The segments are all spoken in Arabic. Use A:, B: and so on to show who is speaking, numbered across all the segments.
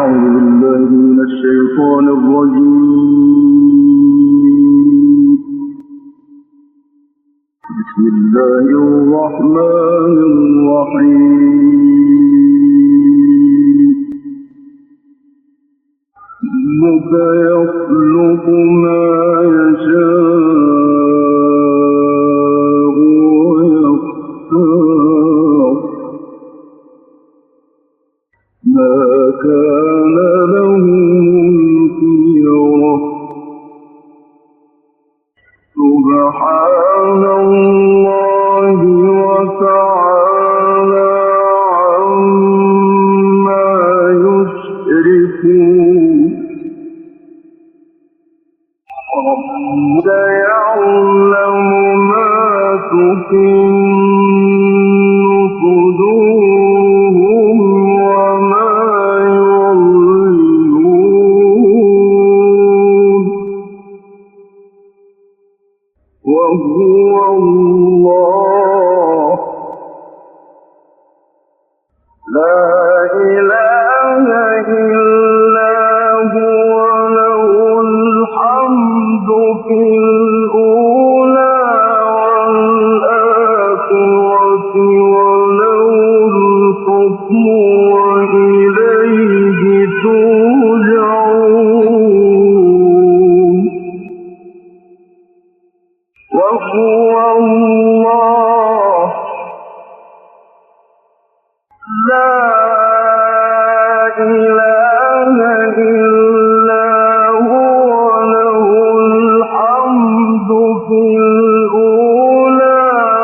A: أعوذ بالله من الشيطان الرجيم. بسم الله الرحمن الرحيم. ربك يخلق ما يشاء ويختار ما كان لهم الخيرة سبحان الله وتعالى عما يشركون. ربك يعلم ما تكن صدورهم وما يعلنون وهو الله لا إله إلا هو له الحمد في الأولى والآخرة وله الحكم وإليه ترجعون وهو الله لا إله إلا هو له الحمد في الأولى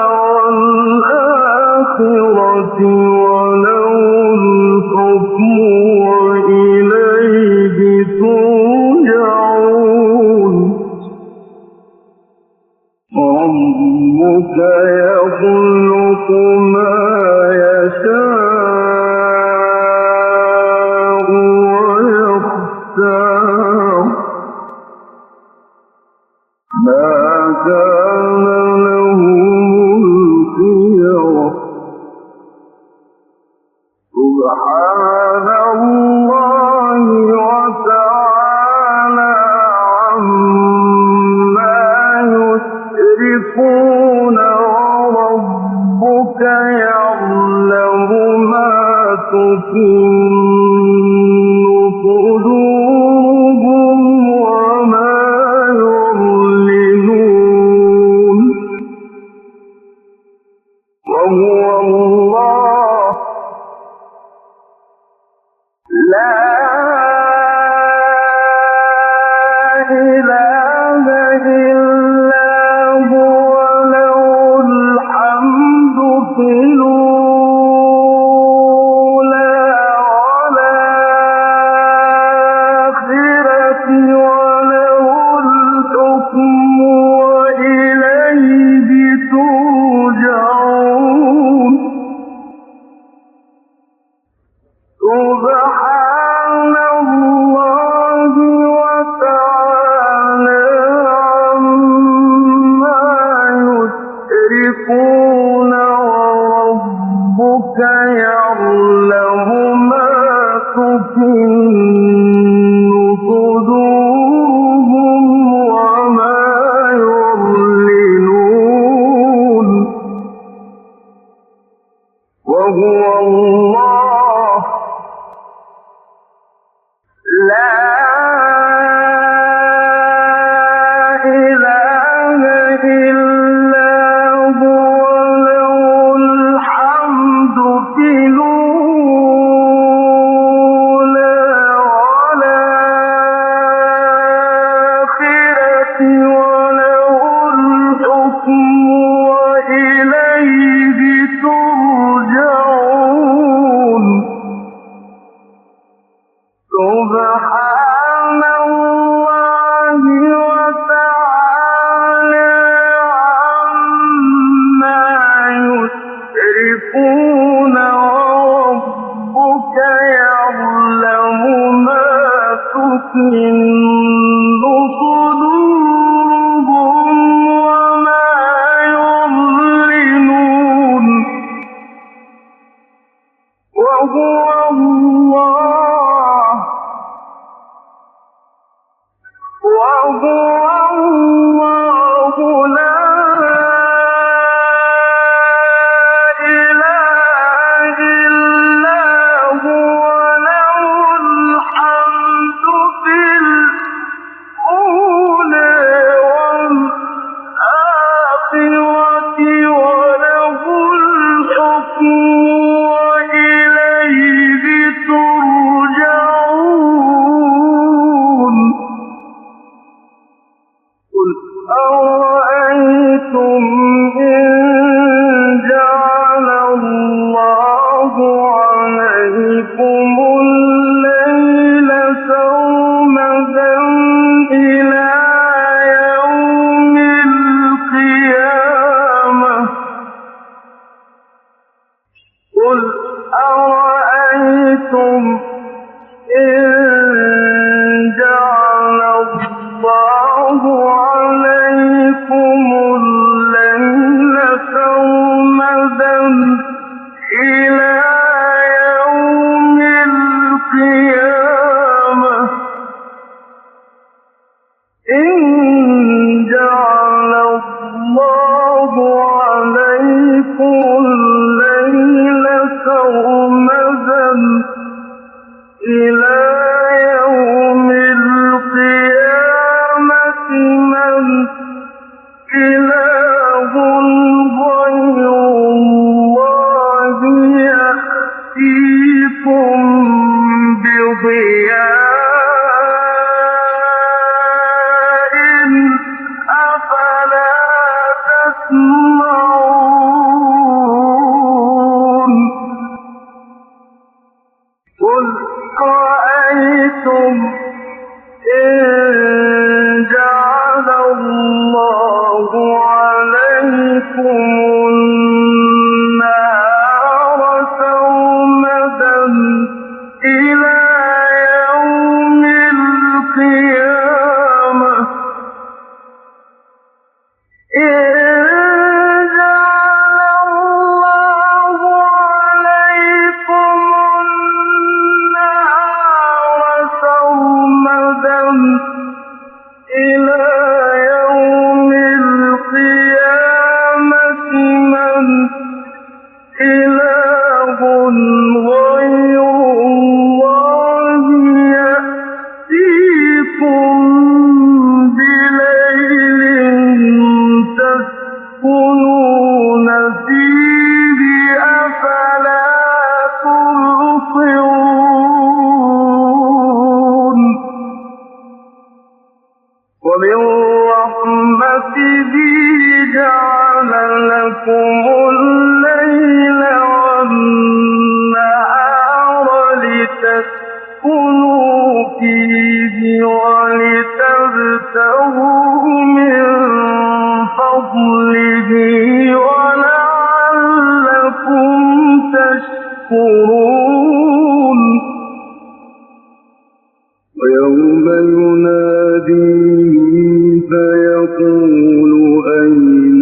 A: والآخرة وله الحكم وإليه ترجعون. ربك يخلق ما يشاء ويختار ما كان لهم الخيرة سبحان الله وتعالى عما يشركون. وربك يعلم ما تكن صدورهم وما يعلنون وهو الله لا إله إلا هو له الحمد في الأولى والآخرة وله الحكم وإليه ترجعون. سبحان الله وتعالى عما يشركون. وربك يعلم ما تكن صدورهم وما يعلنون وهو الله لا إله إلا هو له الحمد في الأولى والآخرة وله الحكم وإليه ترجعون. سبحان الله وتعالى عما يشركون. وربك يعلم ما تكن صدورهم وما يعلنون وهو الله إلى يوم القيامة من إله غير الله يأتيكم بضياء أفلا تسمعون قل رأيتم إن جعل الله عليكم النهار سرمدا إلى يوم القيامة إله غير الله يأتيكم بليل تسكنون فيه أفلا تبصرون ومن رحمته جعل لكم الليل والنهار لتسكنوا فيه ولتبتغوا من فضله ولعلكم تشكرون ويوم يناديهم فيقول أين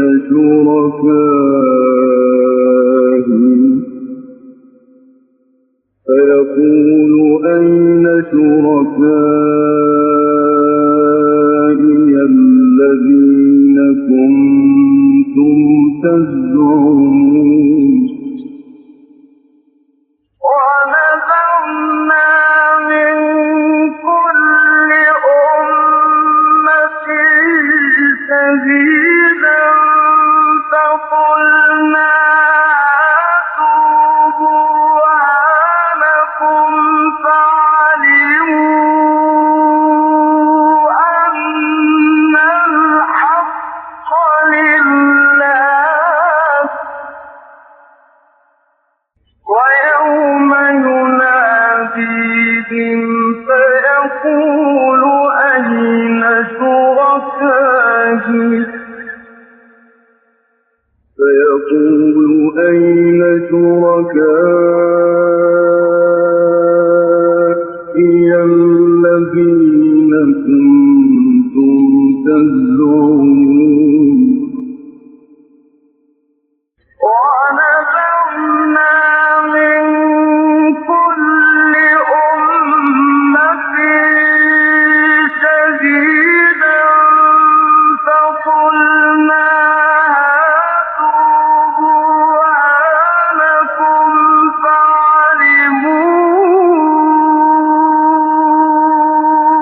A: شركائي الذين كنتم تزعمون ونزعنا من كل أمة شهيدا فقلنا هاتوا برهانكم فعلموا أن الحق لله ويوم يناديهم فيقول أين شركائي الذين كنتم تزعمون ونزعنا من كل أمة شهيدا فقلنا هاتوا برهانكم فعلموا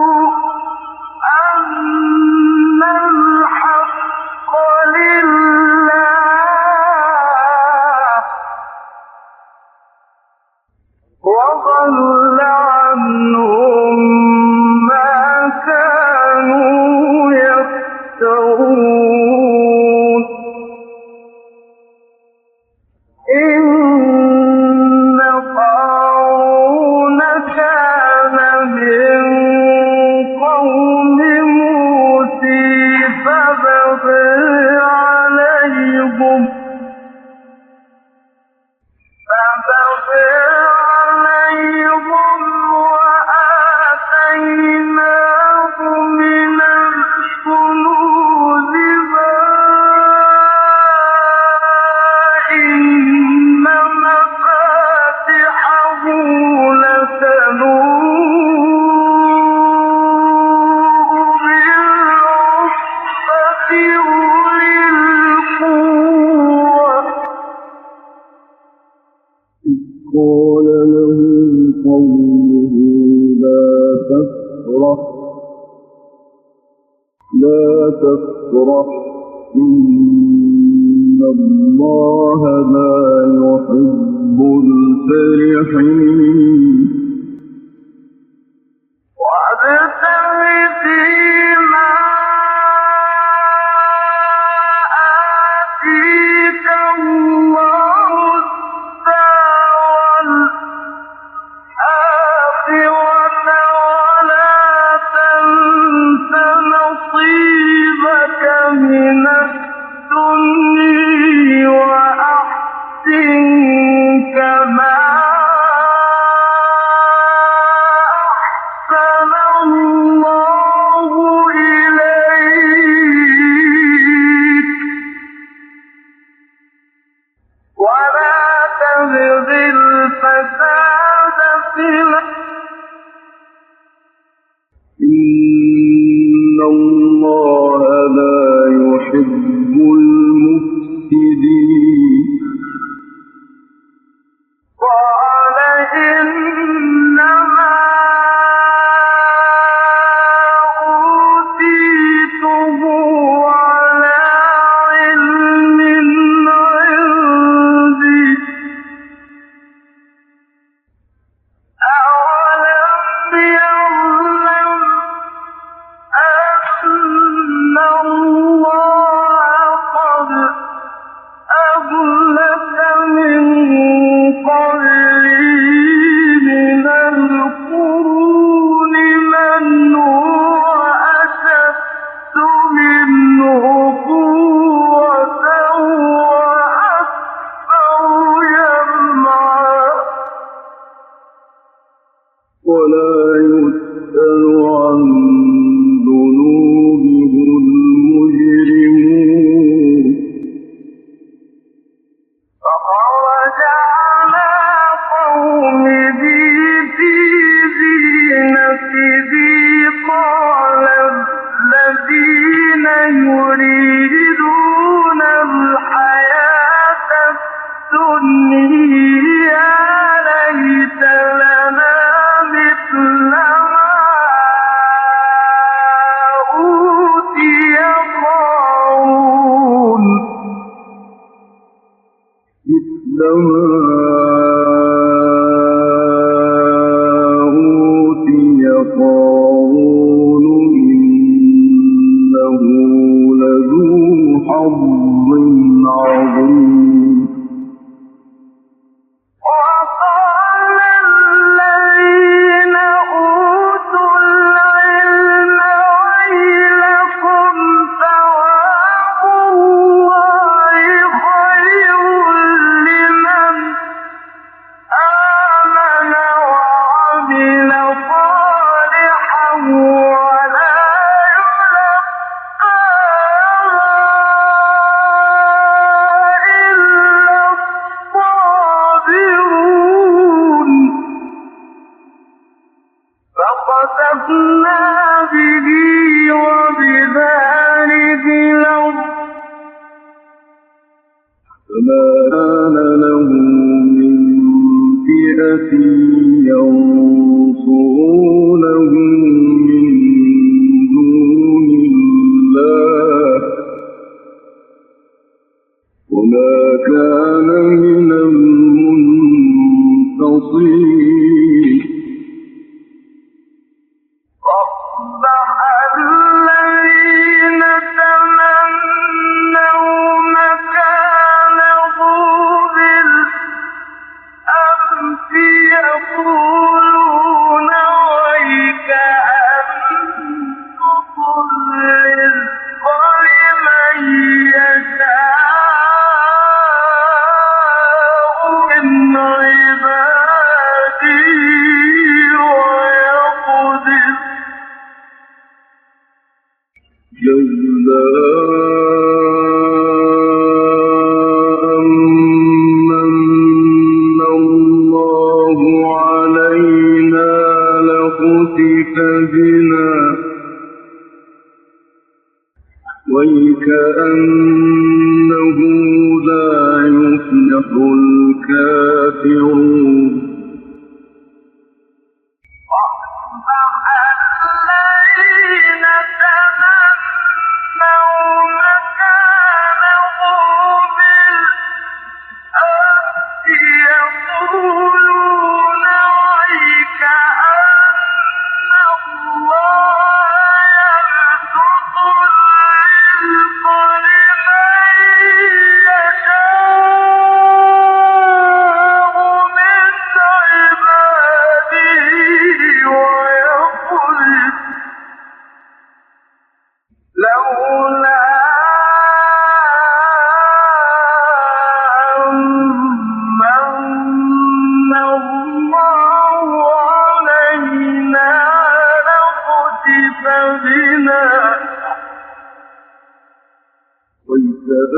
A: تفرح إن الله لا يحب الفرحين وابتغ فيما آتيك الله الدار الآخرة ولا تنس نصيبك من الدنيا وأحسن كما أحسن الله إليك ولا تبغ الفساد في الأرض إن الله لا يحب المفسدين قال إنما أوتيته على علم عندي أولم يعلم أن الله قد أهلك من قبله من القرون من هو أشد منه قوة وأكثر جمعا ولا يسأل عن ذنوبهم المجرمون فخرج على قومه في زينته قال الذين يريدون الحياة الدنيا يا ليت لنا مثل ما أوتي قارون مثل ما أوتي قارون إنه لذو حظ عظيم وقال الذين أوتوا العلم ويلكم ثواب الله خير لمن آمن وعمل صالحا ولا فخسفنا به وبداره الأرض فما كان له من فئة ينصرونه من دون الله وما كان من المنتصرين أصبح الذين تمنوا مكانه بالأمس يقولون ويك أنفق الرزق لمن يشاء من عباده ويقدر لولا أمن الله علينا لخسف بنا ويكأنه لا يفلح الكافرون الذين تمنوا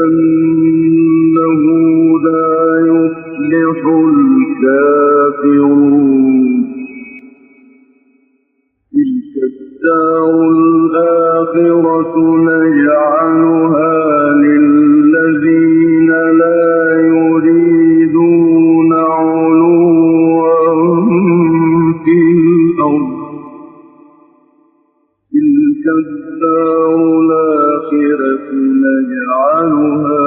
A: أنه لا يفلح الكافرون تلك الدار الآخرة نجعلها للذين لا يريدون علوا في الأرض تلك الدار الآخرة نجعلها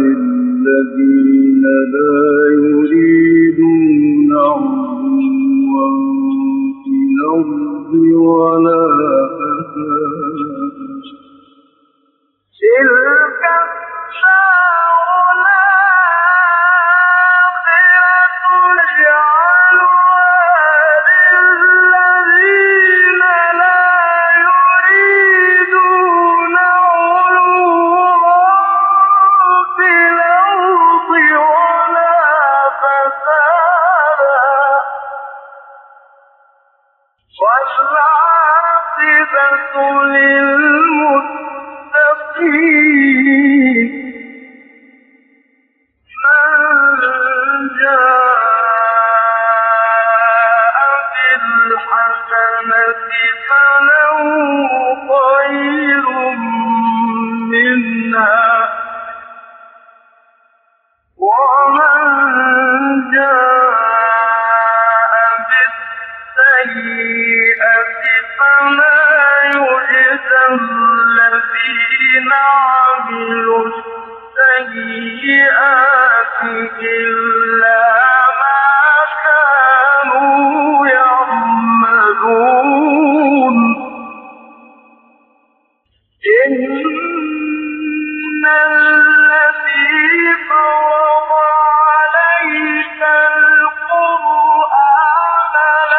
A: للذين لا يريدون علوا في الأرض ولا فسادا
B: تلك الدار الآخرة نجعلها للذين لا يريدون علوا في الأرض ولا فسادا والعاقبة للمتقين من جاء بالحسنة فله خير منها ومن جاء بالسيئة فلا يجزى الذين عملوا السيئات إلا ما كانوا يعملون إن الذي فرض عليك القرآن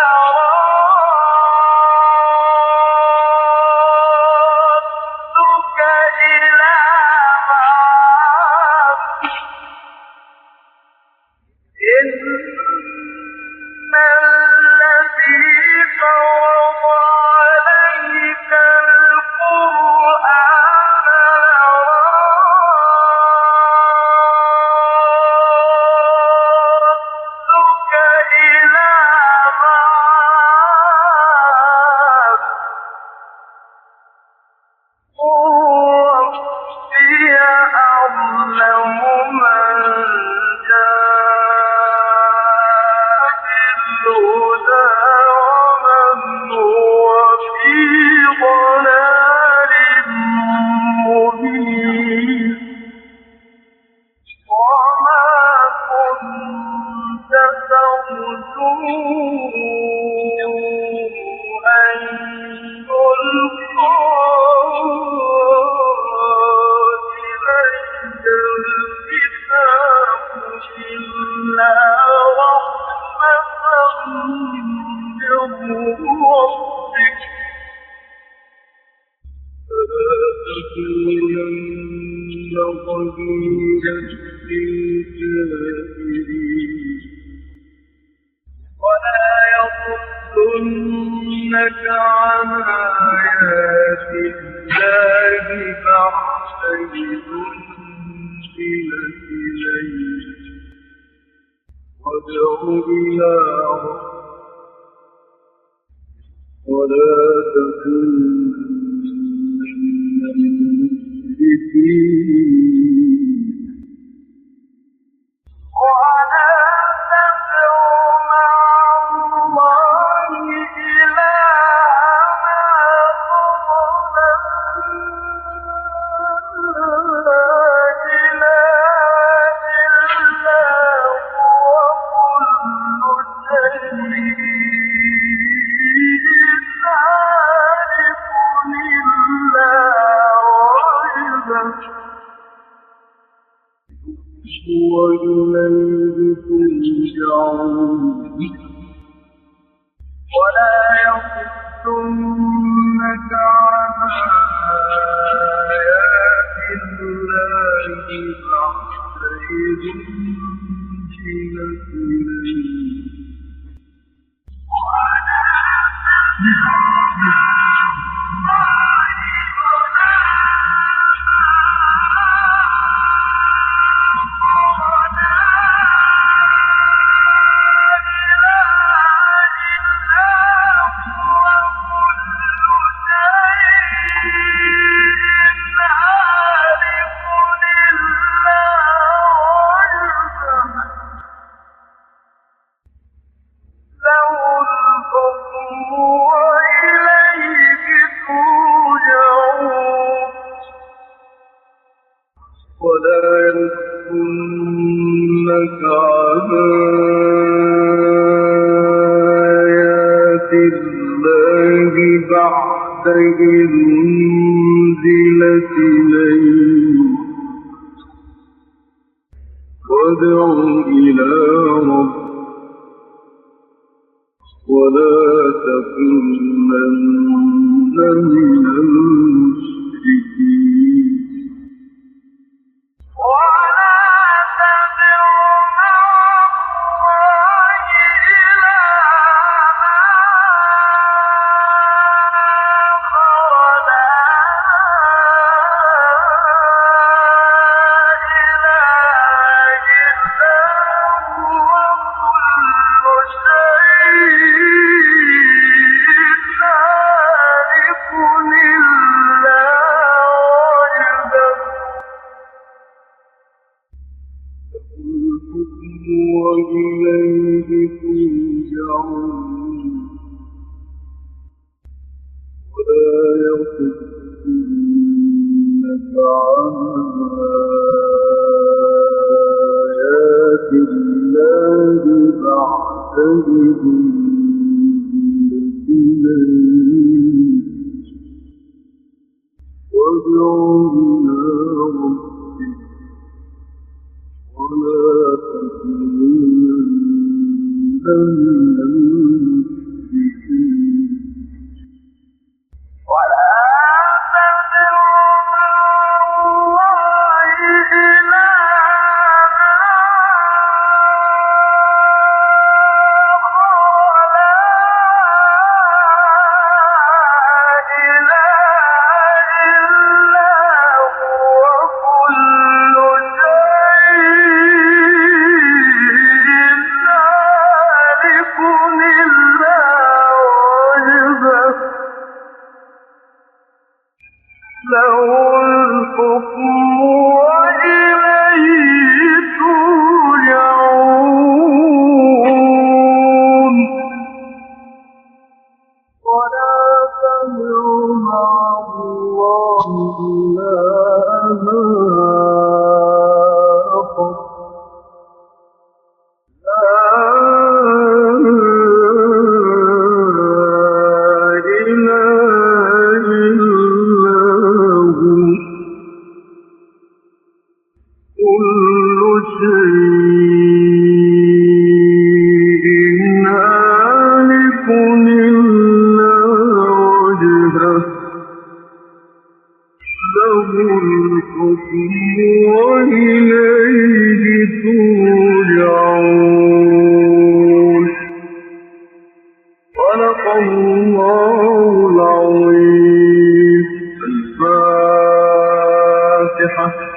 B: لرادك إلى معاد إن الذي فرض عليك القرآن لرادك إلى معاد قل ربي أعلم من جاء بالهدى ومن هو في ضلال مبين وما كنت ترجو أن يلقى إليك الكتاب إلا رحمة من ربك فلا تكونن ظهيرا للكافرين ولا يصدنك عن آيات الله بعد إذ أنزلت إليك وادع إلى ربك ولا تكونن من المشركين ولا تدع مع الله إلها آخر لا إله إلا هو كل شيء هالك إلا وجهه وإليه ترجعون ولا يصدنك عن آيات الله بعد إذ أنزلت إليك
A: الله بعد إذ أنزلت إليه وادع إلى ربك ولا تكونن من المشركين وإليه ترجعون ولا يصدنك عن آيات الله بعد إذ أنزلت إليك وادع إلى ربك ولا تكونن من المشركين له الحكم وإليه ترجعون ولا تدع مع الله إلها آخر كل شيء هالك إلا وجهه له الحكم وإليه ترجعون صدق الله العظيم. الفاتحة.